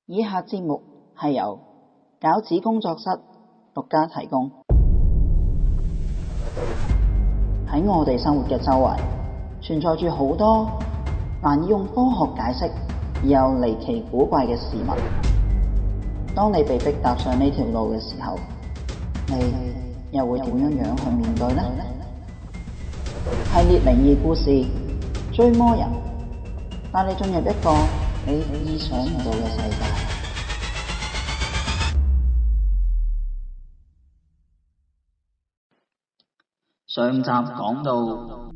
以下節目係由餃子工作室獨家提供。喺我哋生活嘅周圍，存在住好多難以用科學解釋而又離奇古怪嘅事物。當你被迫踏上呢條路嘅時候，你又會點樣去面對呢？系列靈異故事追魔人，帶你進入一個你意想唔到嘅世界。上集講到，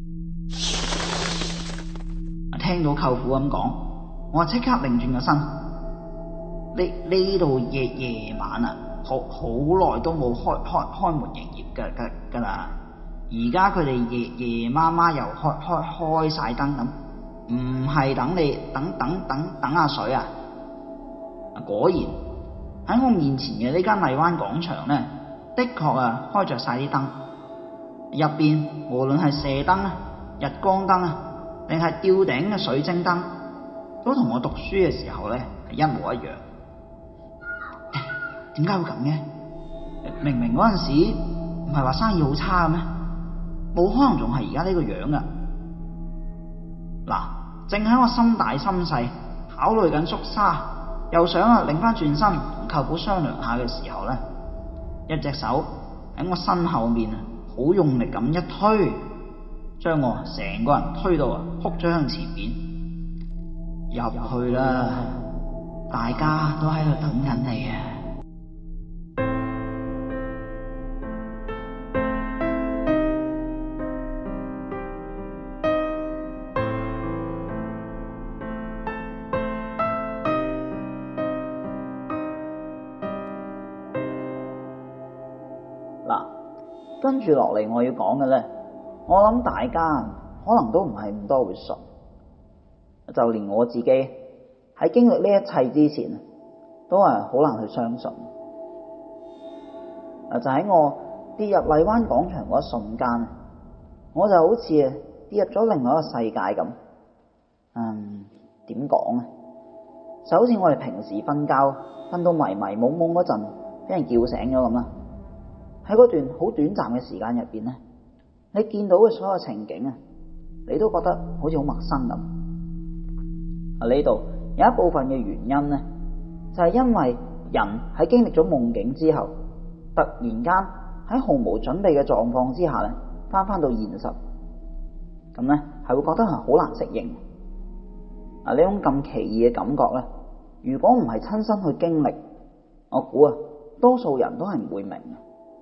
聽到舅父咁講，我即刻擰轉個身。呢度夜晚啊，好耐都冇開門營業㗎啦。而家佢哋夜媽媽又開晒燈咁，唔係等你等阿水啊！果然喺我面前嘅呢間荔灣廣場呢，的確啊開着晒啲燈，入邊無論係射燈啊、日光燈啊，定係吊頂嘅水晶燈，都同我讀書嘅時候呢係一模一樣。點解會咁嘅？明明嗰陣時唔係話生意好差嘅咩？冇可能仲係而家呢個樣噶。嗱，正喺我心大心細考慮緊縮沙，又想擰翻轉身同舅父商量下嘅時候呢，一隻手喺我身後面好用力咁一推，將我成個人推到撲咗向前面。入去啦，大家都喺度等緊你啊！跟住落嚟我要講嘅呢，我諗大家可能都唔係咁多會信，就連我自己喺經歷呢一切之前，都係好難去相信。就喺我跌入荔灣廣場嗰一瞬間，我就好似跌入咗另外一個世界咁。點講呢？就好似我哋平時瞓覺瞓到迷迷蒙蒙嗰陣，俾人叫醒咗咁啦。喺嗰段好短暫嘅時間入邊呢，你見到嘅所有情景啊，你都覺得好似好陌生咁。呢度有一部分嘅原因呢，就係因為人喺經歷咗夢境之後，突然間喺毫無準備嘅狀況之下呢，翻到現實，咁呢係會覺得係好難適應。呢種咁奇異嘅感覺呢，如果唔係親身去經歷，我估多數人都係唔會明嘅。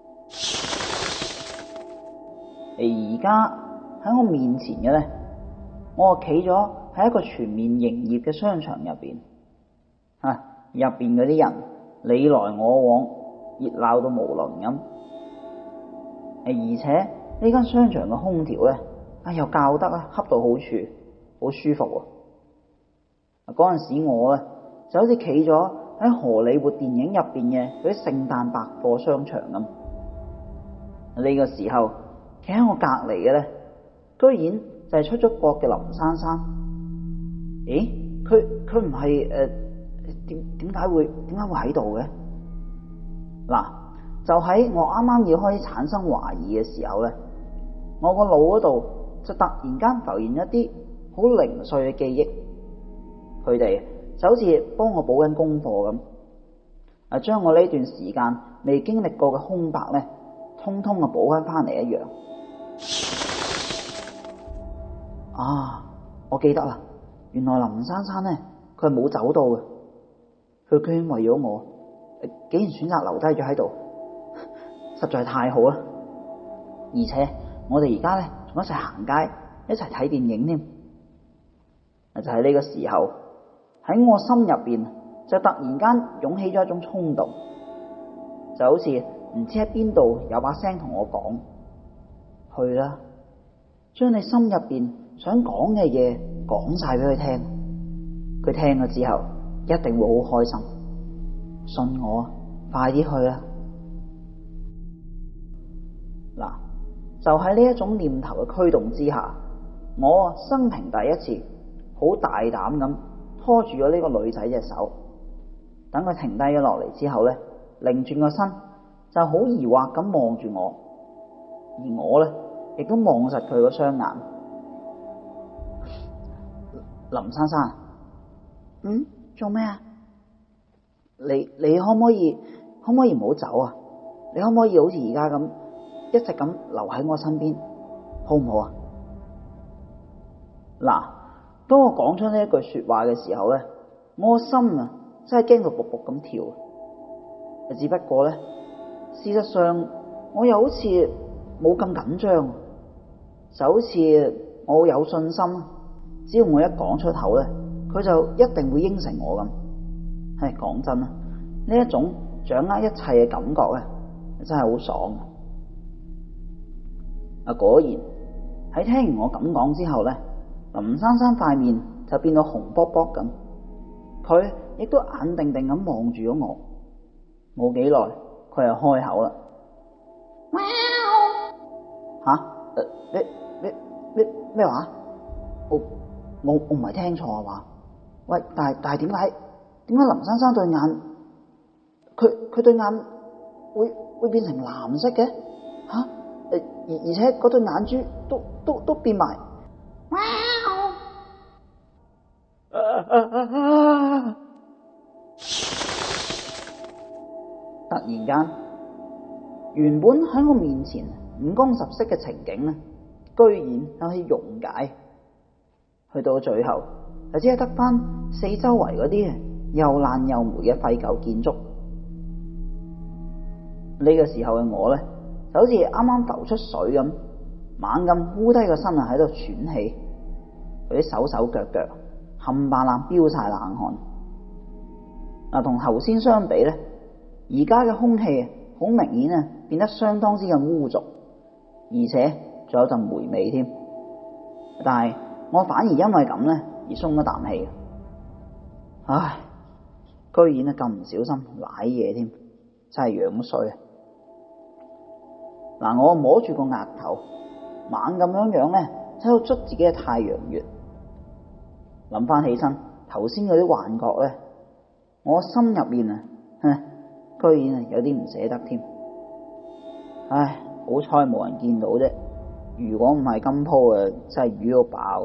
而家喺我面前嘅呢，我企咗喺一個全面營業嘅商場入邊，入邊嗰啲人你來我往，熱鬧到無倫咁。而且呢間商場嘅空調呢，又校得恰到好處，好舒服。嗰陣時我呢，就好似企咗喺荷里活電影入邊嘅嗰啲聖誕百貨商場咁。呢個時候企喺我隔籬嘅呢，居然就係出咗國嘅林珊珊。咦？佢唔係點解會喺度嘅？嗱，就喺我啱啱要開始產生懷疑嘅時候呢，我個腦嗰度就突然間浮現一啲好零碎嘅記憶，佢哋就好似幫我補緊功課咁，將我呢段時間未經歷過嘅空白呢，通通補翻嚟一樣。我記得啦，原來林珊珊呢，佢係冇走到嘅，佢居然為咗我，竟然選擇留低咗喺度，實在太好啦！而且我哋而家呢，仲一齊行街，一齊睇電影添。就喺呢個時候，喺我心入邊就突然間湧起咗一種衝動，就好似唔知喺邊度有把聲同我講：去啦，將你心入邊想講嘅嘢講晒俾佢聽，佢聽咗之後一定會好開心。信我，快啲去啦！嗱，就喺呢一種念頭嘅驅動之下，我生平第一次好大膽咁拖住咗呢個女仔隻手， 等佢停低咗落嚟之後咧，擰轉個身就好疑惑咁望住我，而我咧亦都望實佢個雙眼。林珊珊，做咩啊？你可唔可以唔好走啊？你可唔可以好似而家咁一直咁留喺我身邊，好唔好啊？嗱，當我講出呢一句說話嘅時候咧，我個心啊真係驚到卜卜咁跳。只不過咧，事實上我又好似冇咁緊張，就好似我有信心，只要我一講出口咧，佢就一定會應承我咁。係講真啦，呢一種掌握一切嘅感覺咧，真係好爽。果然喺聽完我咁講之後咧，林珊珊塊面就變到紅卜卜咁，佢亦都眼定定咁望住咗我。冇幾耐，佢又開口啦。吓？你咩話？我唔係聽錯啊嘛？喂，但係點解林珊珊對眼，佢對眼會變成藍色嘅？吓？而且嗰對眼珠都變埋。突然間，原本喺我面前五光十色嘅情景呢，居然有啲溶解，去到最後就只係得翻四周圍嗰啲又爛又霉嘅廢舊建築。呢個時候嘅我呢，就好似啱啱浮出水咁，猛咁烏低個身啊喺度喘氣，佢啲手手腳腳冚唪唥飆晒冷汗。同頭先相比呢，而家嘅空氣好明顯啊，變得相當之咁污濁，而且仲有陣霉味添。但係我反而因為咁呢而鬆咗啖氣。唉，居然啊咁唔小心舐嘢添，真係樣衰啊！我摸住個額頭，猛咁樣呢喺度捽自己嘅太陽穴。諗翻起身頭先嗰啲幻覺呢，我心入面啊，居然有啲唔捨得添。唉，好彩冇人見到啫，如果唔係今鋪啊，真係瘀到爆。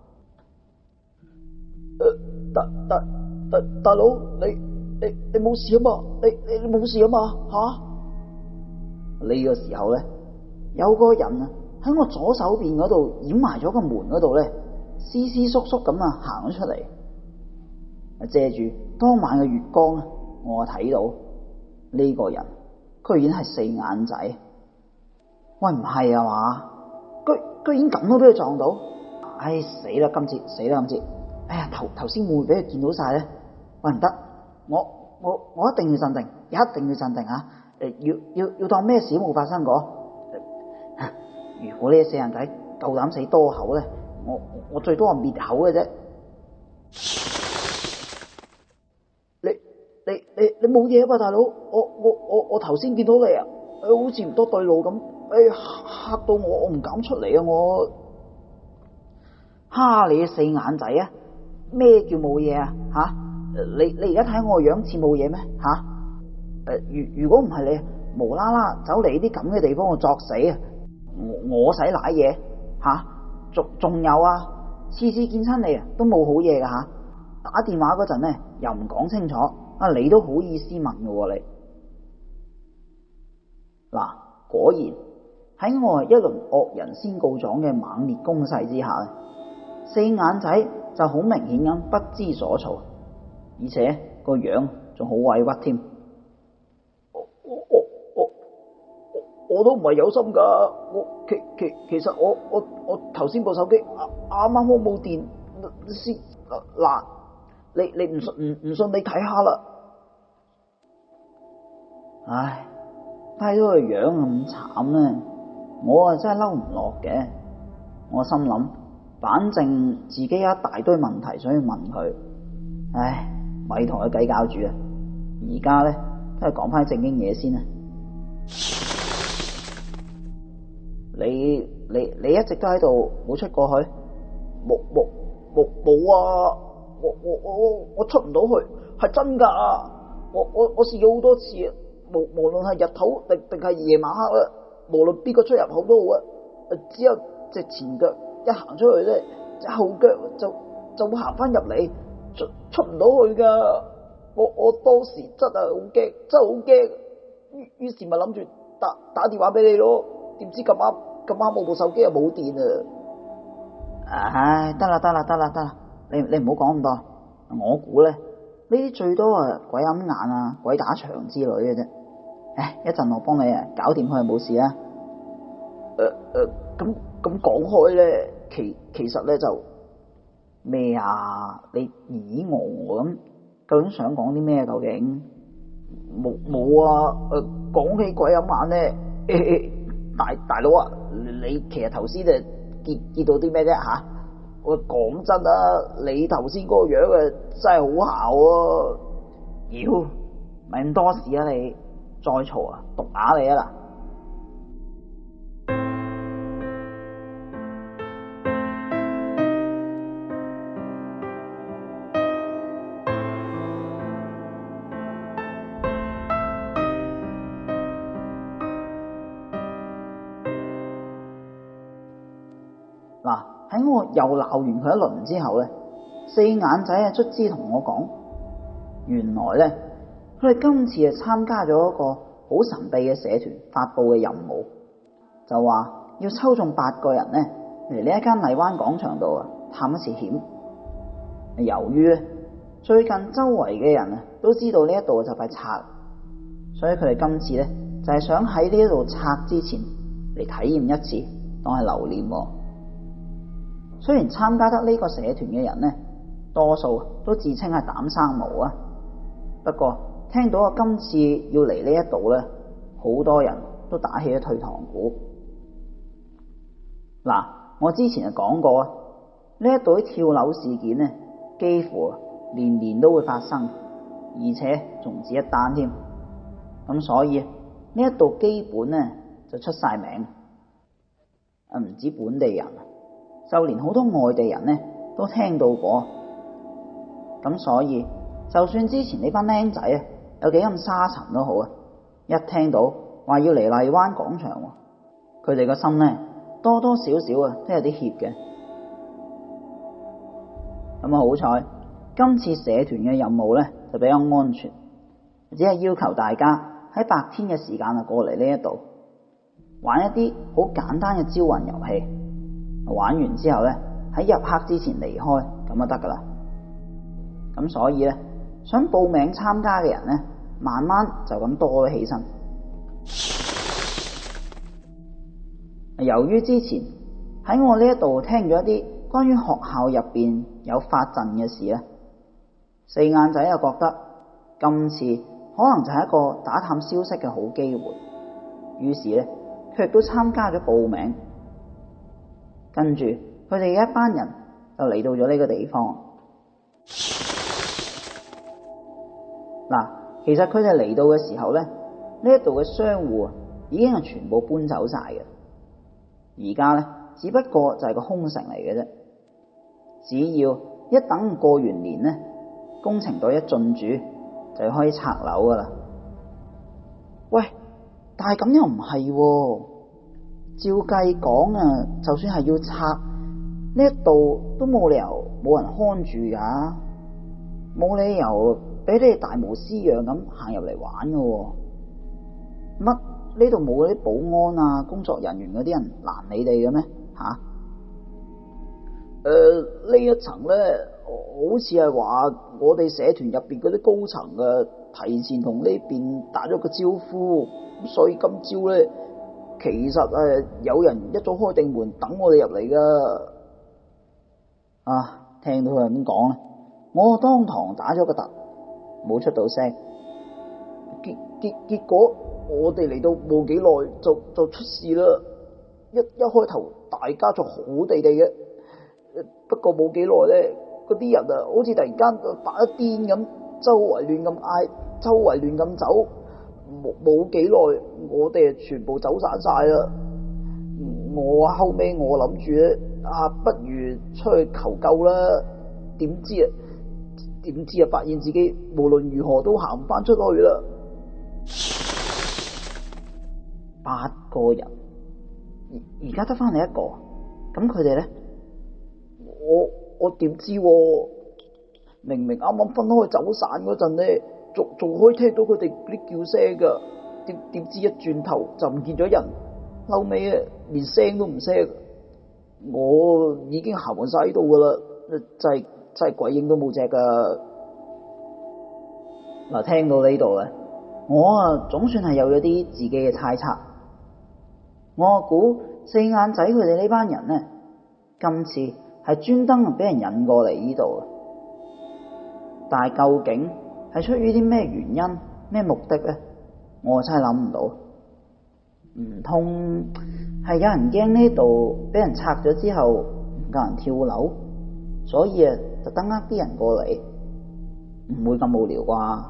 大佬，你冇事啊嘛？你冇事啊嘛？吓？呢個時候咧，有個人啊喺我左手邊嗰度掩埋咗個門嗰度咧，斯斯縮縮咁啊行咗出嚟。借住當晚嘅月光啊，我睇到呢個人居然係四眼仔。喂，唔係啊嘛？居然咁都俾佢撞到？唉，死啦今次！哎呀，頭先會唔會俾佢見到晒咧？喂，唔得，我一定要鎮定，一定要鎮定啊！要當咩事都冇發生過。如果呢四眼仔夠膽死多口咧，我最多係滅口嘅啫。你冇嘢吧，大佬？我頭先見到你啊，好似唔多對路咁，嚇到我唔敢出嚟啊！我蝦你嘅四眼仔啊！咩叫冇嘢啊？吓？你而家睇我個樣似冇嘢咩？吓？如果唔係你無啦啦走嚟啲咁嘅地方，我作死啊！我使瀨嘢吓？仲有啊，次次見親你啊都冇好嘢噶吓，打電話嗰陣咧又唔講清楚，你都好意思問嘅喎你。嗱，果然喺我一輪惡人先告狀嘅猛烈攻勢之下，四眼仔就好明顯咁不知所措，而且個樣仲好委屈添。我都唔係有心噶，其實我頭先部手機啱啱冇電先。嗱，你唔信你睇下啦。唉，睇到個樣咁慘咧，我啊真係嬲唔落嘅。我心諗，反正自己有一大堆問題想要問佢，唉，咪同佢計較住啊！而家咧都係講翻正經嘢先啊！你一直都喺度冇出過去？冇啊！我出唔到去，係真噶！ 我試咗好多次啊，無論係日頭定係夜晚黑啦，無論邊個出入口都好啊，只有隻前腳一行出去咧，隻後腳就會行翻入嚟，出唔到去噶。我當時真係好驚，真係好驚。於是咪諗住打電話俾你咯，點知咁啱我部手機又冇電啊！ 唉，得啦，你唔好講咁多。我估咧呢啲最多鬼揞眼啊、鬼打牆之類嘅啫。唉，一陣我幫你搞掂佢就冇事啦。 咁講開咧，其實咧就咩啊？你咦我咁，究竟想講啲咩？究竟冇啊！講起鬼揞眼咧，大佬啊，你其實頭先見到啲咩啫吓？我講真啊，你頭先嗰個樣真係好姣啊！ 妖，咪咁多事啊你！再嘈啊，毒啞你啊嗱！嗱，喺我又鬧完佢一輪之後咧，四眼仔卒之同我講，原來咧佢哋今次參加咗一個好神秘嘅社團發佈嘅任務，就話要抽中8個人咧嚟呢一間荔灣廣場度探一次險。由於咧最近周圍嘅人都知道呢一度就快拆，所以佢哋今次咧就係想喺呢一度拆之前嚟體驗一次，當係留念。雖然參加得呢個社團嘅人咧，多數都自稱係膽生毛啊，不過聽到我今次要嚟呢一度咧，好多人都打起咗退堂鼓。嗱，我之前就講過啊，呢一度啲跳樓事件咧，幾乎年年都會發生，而且仲唔止一單添。咁所以呢一度基本咧就出晒名，唔止本地人，就連好多外地人咧都聽到過。咁所以就算之前呢班僆仔有幾咁沙塵都好啊，一聽到話要嚟荔灣廣場，佢哋個心咧多多少少都有啲怯嘅。咁好彩，今次社團嘅任務咧就比較安全，只係要求大家喺白天嘅時間過嚟呢一度玩一啲好簡單嘅招魂遊戲，玩完之後咧喺入黑之前離開咁就得噶啦。咁所以咧，想報名參加嘅人咧，慢慢就咁多咗起身。由於之前喺我呢一度聽咗一啲關於學校入邊有發陣嘅事咧，四眼仔又覺得今次可能就係一個打探消息嘅好機會，於是咧佢亦都參加咗報名。跟住佢哋一班人就嚟到咗呢個地方。嗱，其實佢哋嚟到嘅時候咧，呢一度嘅商戶已經係全部搬走晒嘅。而家咧，只不過就係個空城嚟嘅啫。只要一等過完年咧，工程隊一進駐，就可以拆樓噶啦。喂，但係咁又唔係喎。照計講啊，就算係要拆，呢一度都冇理由冇人看住噶，冇理由俾你哋大模斯樣咁行入嚟玩噶喎。乜呢度冇嗰啲保安啊、工作人員嗰啲人攔你哋嘅咩？吓？ 呢一層咧，好似係話我哋社團入邊嗰啲高層提前同呢邊打咗個招呼，所以今朝咧，其實有人一早開定門等我哋入嚟噶。 聽到佢咁講咧，我當堂打咗個突，冇出到聲。 結果我哋嚟到冇幾耐就出事啦。一開頭大家仲好地地嘅，不過冇幾耐咧，嗰啲人好似突然間發一癲咁，周圍亂咁嗌，周圍亂咁走。冇幾耐，我哋全部走散晒啦。我後尾我諗住咧，不如出去求救啦。點知點知啊，發現自己無論如何都行唔翻出去啦。 8個人，而家得翻你一個，咁佢哋咧？ 我點知喎？明明啱啱分開走散嗰陣咧，仲可以聽到佢哋啲叫聲噶，點知一轉頭就唔見咗人，後尾啊連聲都唔聲，我已經行匀晒喺度噶啦，真係鬼影都冇隻噶。 嗱，聽到呢度咧，我啊總算係有咗啲自己嘅猜測。我估四眼仔佢哋呢班人咧，今次係專登俾人引過嚟呢度，但係究竟係出於啲咩原因、咩目的咧？我真係諗唔到。唔通係有人驚呢度俾人拆咗之後唔夠人跳樓，所以啊特登呃啲人過嚟？唔會咁無聊啩？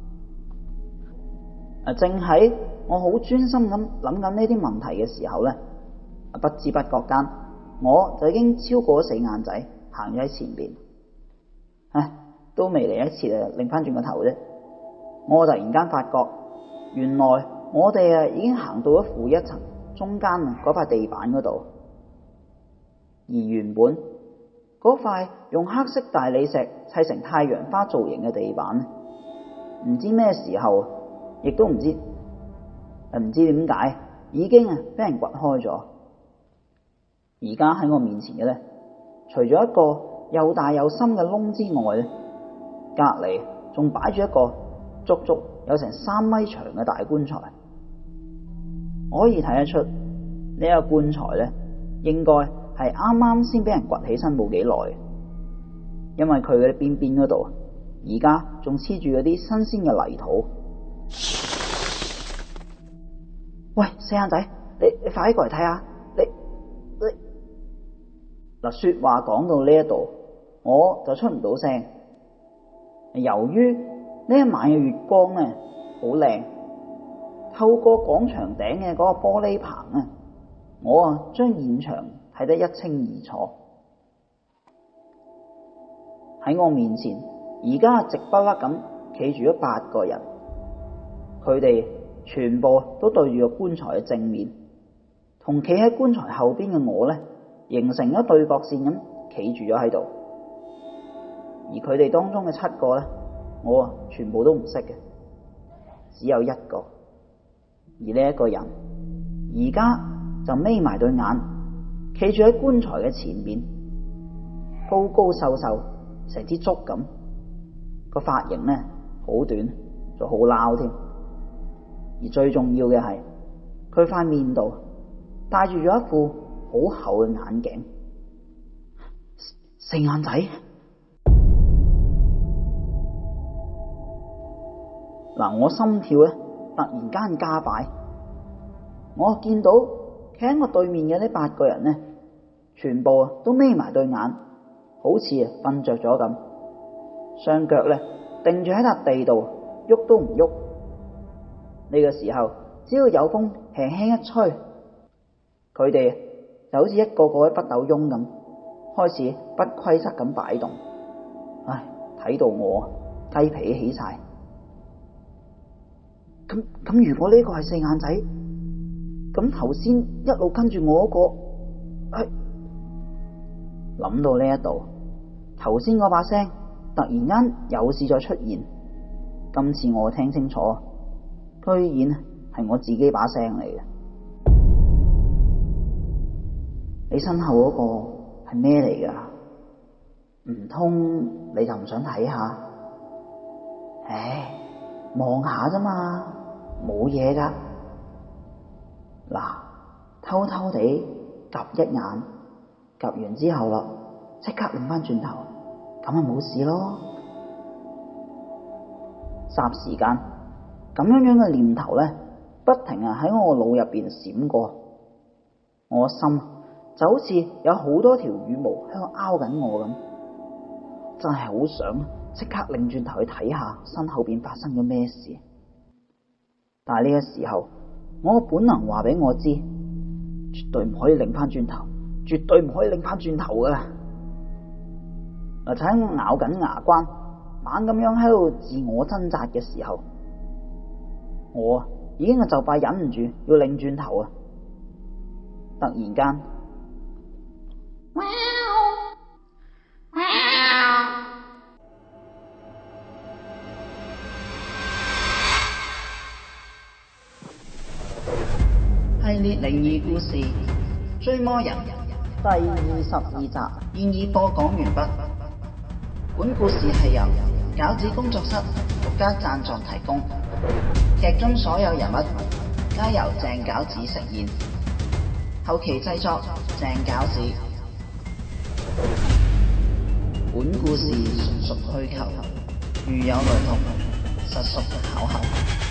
正喺我好專心咁諗緊呢啲問題嘅時候咧，不知不覺間我就已經超過咗四眼仔，行咗喺前邊。都未嚟一次啊，擰翻轉個頭啫。我突然間發覺，原來我哋啊已經行到咗負一層中間嗰塊地板嗰度，而原本嗰塊用黑色大理石砌成太陽花造型嘅地板，唔知咩時候，亦都唔知點解，已經俾人掘開咗。而家喺我面前嘅咧，除咗一個又大又深嘅窿之外咧，隔籬仲擺住一個足足有成3米長嘅大棺材。我可以睇得出呢一個棺材咧，應該係啱啱先俾人掘起身冇幾耐，因為佢嘅邊邊嗰度而家仲黐住嗰啲新鮮嘅泥土。喂，四眼仔，你快啲過嚟睇下！你嗱，說話講到呢一度，我就出唔到聲。由於呢一晚嘅月光咧好靚，透過廣場頂嘅嗰個玻璃棚啊，我將現場睇得一清二楚。喺我面前，而家直不甩咁企住咗8個人，佢哋全部都對住個棺材嘅正面，同企喺棺材後邊嘅我咧，形成咗對角線咁企住咗喺度。而佢哋當中嘅7個咧，我全部都唔識嘅，只有一個。而呢一個人而家就眯埋對眼，企住喺棺材嘅前面，高高瘦瘦，成支竹咁，個髮型咧好短，仲好撈添。而最重要嘅係，佢塊面度戴住咗一副好厚嘅眼鏡。四眼仔，嗱，我心跳咧突然間加快，我見到企喺我對面嘅呢8個人咧，全部都眯埋對眼，好似瞓着咗咁，雙腳咧定住喺笪地度，喐都唔喐。呢個時候，只要有風輕輕一吹，佢哋就好似一個個嘅北斗翁咁，開始不規則咁擺動。唉，睇到我雞皮起晒。咁如果呢個係四眼仔，咁頭先一路跟住我嗰個，諗到呢一度，頭先嗰把聲突然間有事再出現。今次我聽清楚，居然係我自己把聲嚟嘅。你身後嗰個係咩嚟噶？唔通你就唔想睇下？唉，望下啫嘛，冇嘢噶。嗱，偷偷地夾一眼，夾完之後啦，即刻擰翻轉頭，咁咪冇事咯。霎時間，咁樣嘅念頭咧，不停喺我腦入邊閃過，我心就好似有好多條羽毛喺度拗緊我咁，真係好想即刻擰轉頭去睇下身後邊發生咗咩事。但係呢個時候，我嘅本能話俾我知，絕對唔可以擰翻轉頭，絕對唔可以擰翻轉頭噶。就喺我咬緊牙關， 猛咁樣喺度自我掙扎嘅時候，我已經係就快忍唔住要擰轉頭啊！突然間，系列靈異故事《追魔人》第22集現已播講完畢。本故事係由餃子工作室獨家贊助提供，劇中所有人物皆由鄭餃子飾演，後期製作鄭餃子。本故事純屬虛構，如有雷同，實屬巧合。